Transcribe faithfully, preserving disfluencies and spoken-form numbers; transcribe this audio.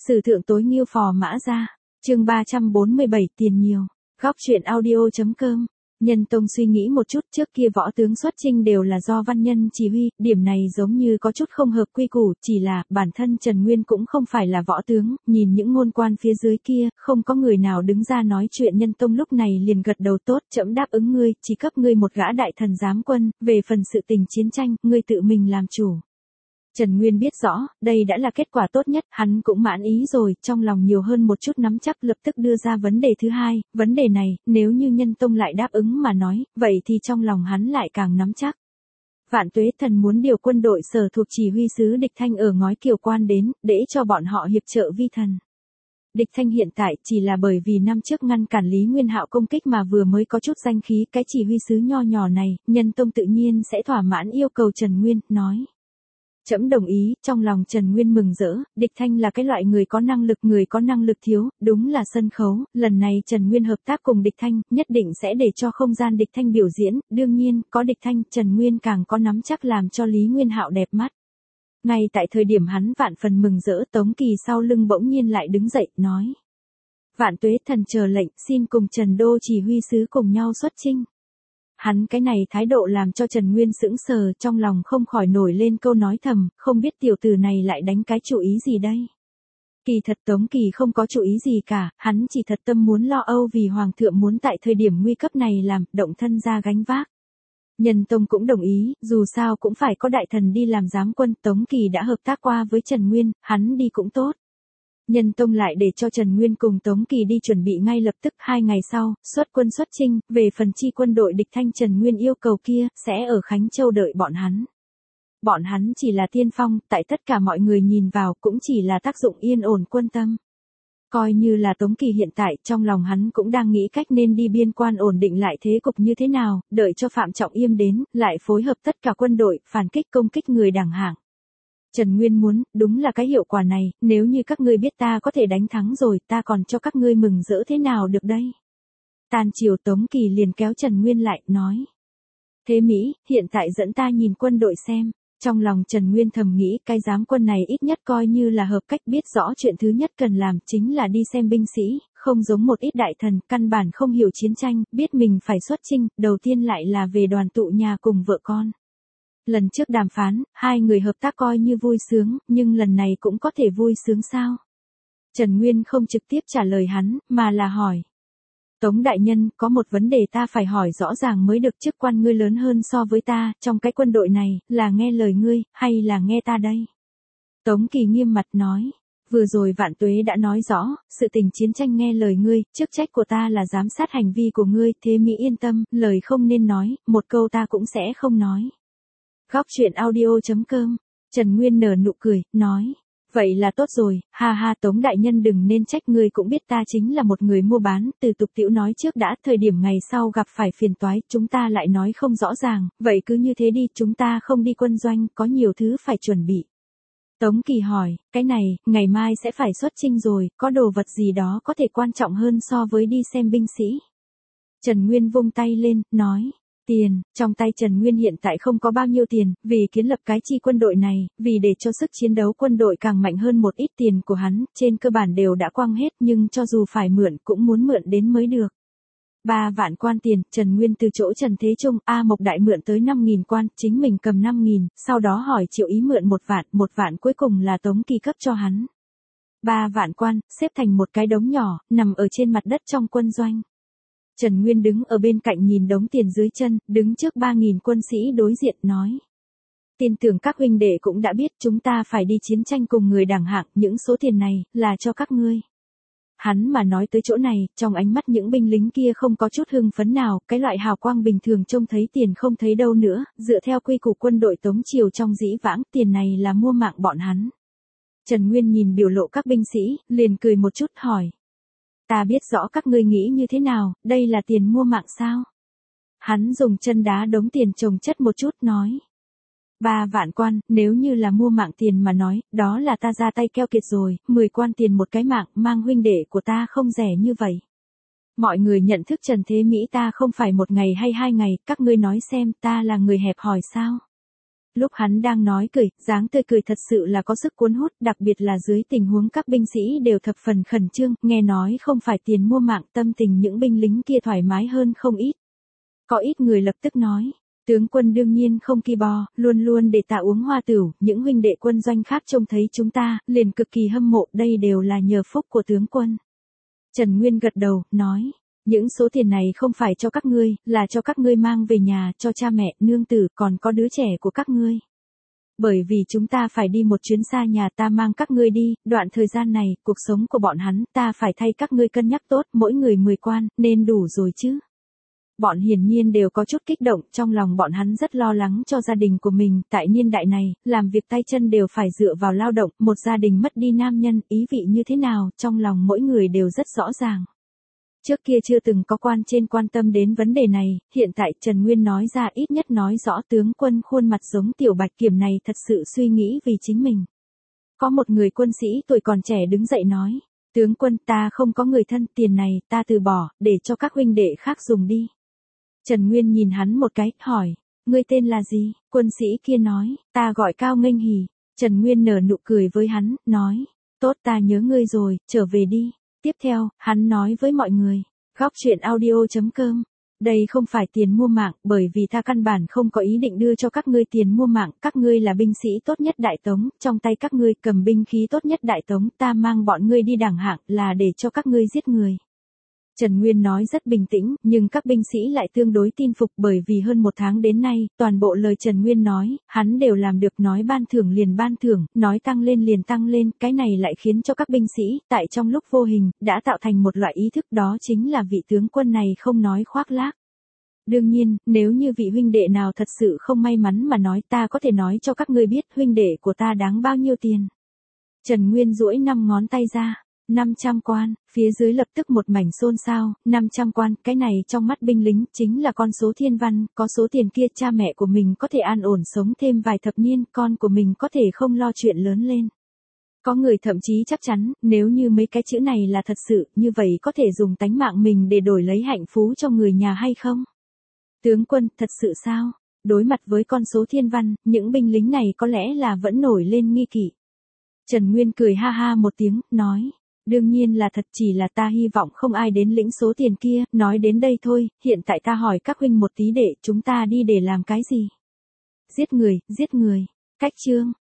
Sử thượng tối nghiêu phò mã ra. Chương ba trăm bốn mươi bảy tiền nhiều. Góc truyện audio.com. Nhân Tông suy nghĩ một chút, trước kia võ tướng xuất chinh đều là do văn nhân chỉ huy, điểm này giống như có chút không hợp quy củ, chỉ là bản thân Trần Nguyên cũng không phải là võ tướng, nhìn những ngôn quan phía dưới kia, không có người nào đứng ra nói chuyện. Nhân Tông lúc này liền gật đầu, tốt, trẫm đáp ứng ngươi, chỉ cấp ngươi một gã đại thần giám quân, về phần sự tình chiến tranh, ngươi tự mình làm chủ. Trần Nguyên biết rõ, đây đã là kết quả tốt nhất, hắn cũng mãn ý rồi, trong lòng nhiều hơn một chút nắm chắc, lập tức đưa ra vấn đề thứ hai, vấn đề này, nếu như Nhân Tông lại đáp ứng mà nói, vậy thì trong lòng hắn lại càng nắm chắc. Vạn Tuế Thần muốn điều quân đội sở thuộc chỉ huy sứ Địch Thanh ở Ngói Kiều Quan đến, để cho bọn họ hiệp trợ vi thần. Địch Thanh hiện tại chỉ là bởi vì năm trước ngăn cản Lý Nguyên Hạo công kích mà vừa mới có chút danh khí, cái chỉ huy sứ nho nhỏ này, Nhân Tông tự nhiên sẽ thỏa mãn yêu cầu Trần Nguyên, nói. Trẫm đồng ý. Trong lòng Trần Nguyên mừng rỡ, Địch Thanh là cái loại người có năng lực, người có năng lực thiếu, đúng là sân khấu, lần này Trần Nguyên hợp tác cùng Địch Thanh, nhất định sẽ để cho không gian Địch Thanh biểu diễn, đương nhiên, có Địch Thanh, Trần Nguyên càng có nắm chắc làm cho Lý Nguyên Hạo đẹp mắt. Ngay tại thời điểm hắn vạn phần mừng rỡ, Tống Kỳ sau lưng bỗng nhiên lại đứng dậy, nói. Vạn Tuế Thần chờ lệnh, xin cùng Trần Đô chỉ huy sứ cùng nhau xuất chinh. Hắn cái này thái độ làm cho Trần Nguyên sững sờ, trong lòng không khỏi nổi lên câu nói thầm, không biết tiểu tử này lại đánh cái chủ ý gì đây. Kỳ thật Tống Kỳ không có chủ ý gì cả, hắn chỉ thật tâm muốn lo âu vì Hoàng thượng muốn tại thời điểm nguy cấp này làm, động thân ra gánh vác. Nhân Tông cũng đồng ý, dù sao cũng phải có đại thần đi làm giám quân, Tống Kỳ đã hợp tác qua với Trần Nguyên, hắn đi cũng tốt. Nhân Tông lại để cho Trần Nguyên cùng Tống Kỳ đi chuẩn bị ngay lập tức, hai ngày sau, xuất quân xuất chinh, về phần chi quân đội Địch Thanh Trần Nguyên yêu cầu kia, sẽ ở Khánh Châu đợi bọn hắn. Bọn hắn chỉ là tiên phong, tại tất cả mọi người nhìn vào cũng chỉ là tác dụng yên ổn quân tâm. Coi như là Tống Kỳ hiện tại, trong lòng hắn cũng đang nghĩ cách nên đi biên quan ổn định lại thế cục như thế nào, đợi cho Phạm Trọng Yêm đến, lại phối hợp tất cả quân đội, phản kích công kích người đảng hạng. Trần Nguyên muốn, đúng là cái hiệu quả này, nếu như các ngươi biết ta có thể đánh thắng rồi, ta còn cho các ngươi mừng rỡ thế nào được đây. Tàn chiều Tống Kỳ liền kéo Trần Nguyên lại, nói. Thế Mỹ, hiện tại dẫn ta nhìn quân đội xem. Trong lòng Trần Nguyên thầm nghĩ, cái giám quân này ít nhất coi như là hợp cách, biết rõ chuyện thứ nhất cần làm chính là đi xem binh sĩ, không giống một ít đại thần, căn bản không hiểu chiến tranh, biết mình phải xuất chinh, đầu tiên lại là về đoàn tụ nhà cùng vợ con. Lần trước đàm phán, hai người hợp tác coi như vui sướng, nhưng lần này cũng có thể vui sướng sao? Trần Nguyên không trực tiếp trả lời hắn, mà là hỏi. Tống đại nhân, có một vấn đề ta phải hỏi rõ ràng mới được, chức quan ngươi lớn hơn so với ta, trong cái quân đội này, là nghe lời ngươi, hay là nghe ta đây? Tống Kỳ nghiêm mặt nói. Vừa rồi Vạn Tuế đã nói rõ, sự tình chiến tranh nghe lời ngươi, chức trách của ta là giám sát hành vi của ngươi, thế Mỹ yên tâm, lời không nên nói, một câu ta cũng sẽ không nói. Góc truyện audio.com. Trần Nguyên nở nụ cười, nói. Vậy là tốt rồi, ha ha Tống đại nhân đừng nên trách, ngươi cũng biết ta chính là một người mua bán, từ tục tiểu nói trước đã, thời điểm ngày sau gặp phải phiền toái, chúng ta lại nói không rõ ràng, vậy cứ như thế đi, chúng ta không đi quân doanh, có nhiều thứ phải chuẩn bị. Tống Kỳ hỏi, cái này, ngày mai sẽ phải xuất chinh rồi, có đồ vật gì đó có thể quan trọng hơn so với đi xem binh sĩ. Trần Nguyên vung tay lên, nói. Tiền, trong tay Trần Nguyên hiện tại không có bao nhiêu tiền, vì kiến lập cái chi quân đội này, vì để cho sức chiến đấu quân đội càng mạnh hơn một ít, tiền của hắn, trên cơ bản đều đã quăng hết, nhưng cho dù phải mượn cũng muốn mượn đến mới được. Ba vạn quan tiền, Trần Nguyên từ chỗ Trần Thế Trung, A Mộc Đại mượn tới năm nghìn quan, chính mình cầm năm nghìn, sau đó hỏi Triệu Ý mượn một vạn, một vạn cuối cùng là Tống Kỳ cấp cho hắn. Ba vạn quan, xếp thành một cái đống nhỏ, nằm ở trên mặt đất trong quân doanh. Trần Nguyên đứng ở bên cạnh nhìn đống tiền dưới chân, đứng trước ba nghìn quân sĩ đối diện, nói. Tin tưởng các huynh đệ cũng đã biết chúng ta phải đi chiến tranh cùng người đảng hạng, những số tiền này, là cho các ngươi. Hắn mà nói tới chỗ này, trong ánh mắt những binh lính kia không có chút hưng phấn nào, cái loại hào quang bình thường trông thấy tiền không thấy đâu nữa, dựa theo quy củ quân đội Tống Triều trong dĩ vãng, tiền này là mua mạng bọn hắn. Trần Nguyên nhìn biểu lộ các binh sĩ, liền cười một chút, hỏi. Ta biết rõ các ngươi nghĩ như thế nào, đây là tiền mua mạng sao? Hắn dùng chân đá đống tiền chồng chất một chút, nói. Ba vạn quan, nếu như là mua mạng tiền mà nói, đó là ta ra tay keo kiệt rồi, mười quan tiền một cái mạng, mang huynh đệ của ta không rẻ như vậy. Mọi người nhận thức Trần Thế Mỹ ta không phải một ngày hay hai ngày, các ngươi nói xem ta là người hẹp hòi sao? Lúc hắn đang nói cười, dáng tươi cười thật sự là có sức cuốn hút, đặc biệt là dưới tình huống các binh sĩ đều thập phần khẩn trương, nghe nói không phải tiền mua mạng, tâm tình những binh lính kia thoải mái hơn không ít. Có ít người lập tức nói, tướng quân đương nhiên không kỳ bò, luôn luôn để ta uống hoa tửu, những huynh đệ quân doanh khác trông thấy chúng ta, liền cực kỳ hâm mộ, đây đều là nhờ phúc của tướng quân. Trần Nguyên gật đầu, nói, những số tiền này không phải cho các ngươi, là cho các ngươi mang về nhà, cho cha mẹ, nương tử, còn có đứa trẻ của các ngươi. Bởi vì chúng ta phải đi một chuyến xa nhà, ta mang các ngươi đi, đoạn thời gian này, cuộc sống của bọn hắn, ta phải thay các ngươi cân nhắc tốt, mỗi người mười quan, nên đủ rồi chứ. Bọn hiển nhiên đều có chút kích động, trong lòng bọn hắn rất lo lắng cho gia đình của mình, tại niên đại này, làm việc tay chân đều phải dựa vào lao động, một gia đình mất đi nam nhân, ý vị như thế nào, trong lòng mỗi người đều rất rõ ràng. Trước kia chưa từng có quan trên quan tâm đến vấn đề này, hiện tại Trần Nguyên nói ra ít nhất nói rõ tướng quân khuôn mặt giống Tiểu Bạch Kiểm này thật sự suy nghĩ vì chính mình. Có một người quân sĩ tuổi còn trẻ đứng dậy nói, tướng quân ta không có người thân, tiền này ta từ bỏ, để cho các huynh đệ khác dùng đi. Trần Nguyên nhìn hắn một cái, hỏi, ngươi tên là gì? Quân sĩ kia nói, ta gọi Cao Nghênh Hỉ. Trần Nguyên nở nụ cười với hắn, nói, tốt ta nhớ ngươi rồi, trở về đi. Tiếp theo, hắn nói với mọi người, góc chuyện audio chấm com. Đây không phải tiền mua mạng, bởi vì ta căn bản không có ý định đưa cho các ngươi tiền mua mạng, các ngươi là binh sĩ tốt nhất Đại Tống, trong tay các ngươi cầm binh khí tốt nhất Đại Tống, ta mang bọn ngươi đi đẳng hạng là để cho các ngươi giết người. Trần Nguyên nói rất bình tĩnh, nhưng các binh sĩ lại tương đối tin phục bởi vì hơn một tháng đến nay, toàn bộ lời Trần Nguyên nói, hắn đều làm được, nói ban thưởng liền ban thưởng, nói tăng lên liền tăng lên, cái này lại khiến cho các binh sĩ, tại trong lúc vô hình, đã tạo thành một loại ý thức, đó chính là vị tướng quân này không nói khoác lác. Đương nhiên, nếu như vị huynh đệ nào thật sự không may mắn mà nói, ta có thể nói cho các ngươi biết huynh đệ của ta đáng bao nhiêu tiền. Trần Nguyên duỗi năm ngón tay ra. năm trăm quan, phía dưới lập tức một mảnh xôn xao, năm trăm quan, cái này trong mắt binh lính, chính là con số thiên văn, có số tiền kia cha mẹ của mình có thể an ổn sống thêm vài thập niên, con của mình có thể không lo chuyện lớn lên. Có người thậm chí chắc chắn, nếu như mấy cái chữ này là thật sự, như vậy có thể dùng tánh mạng mình để đổi lấy hạnh phúc cho người nhà hay không? Tướng quân, thật sự sao? Đối mặt với con số thiên văn, những binh lính này có lẽ là vẫn nổi lên nghi kỵ. Trần Nguyên cười ha ha một tiếng, nói. Đương nhiên là thật, chỉ là ta hy vọng không ai đến lĩnh số tiền kia, nói đến đây thôi, hiện tại ta hỏi các huynh một tí đệ, chúng ta đi để làm cái gì? Giết người, giết người. Cách chương.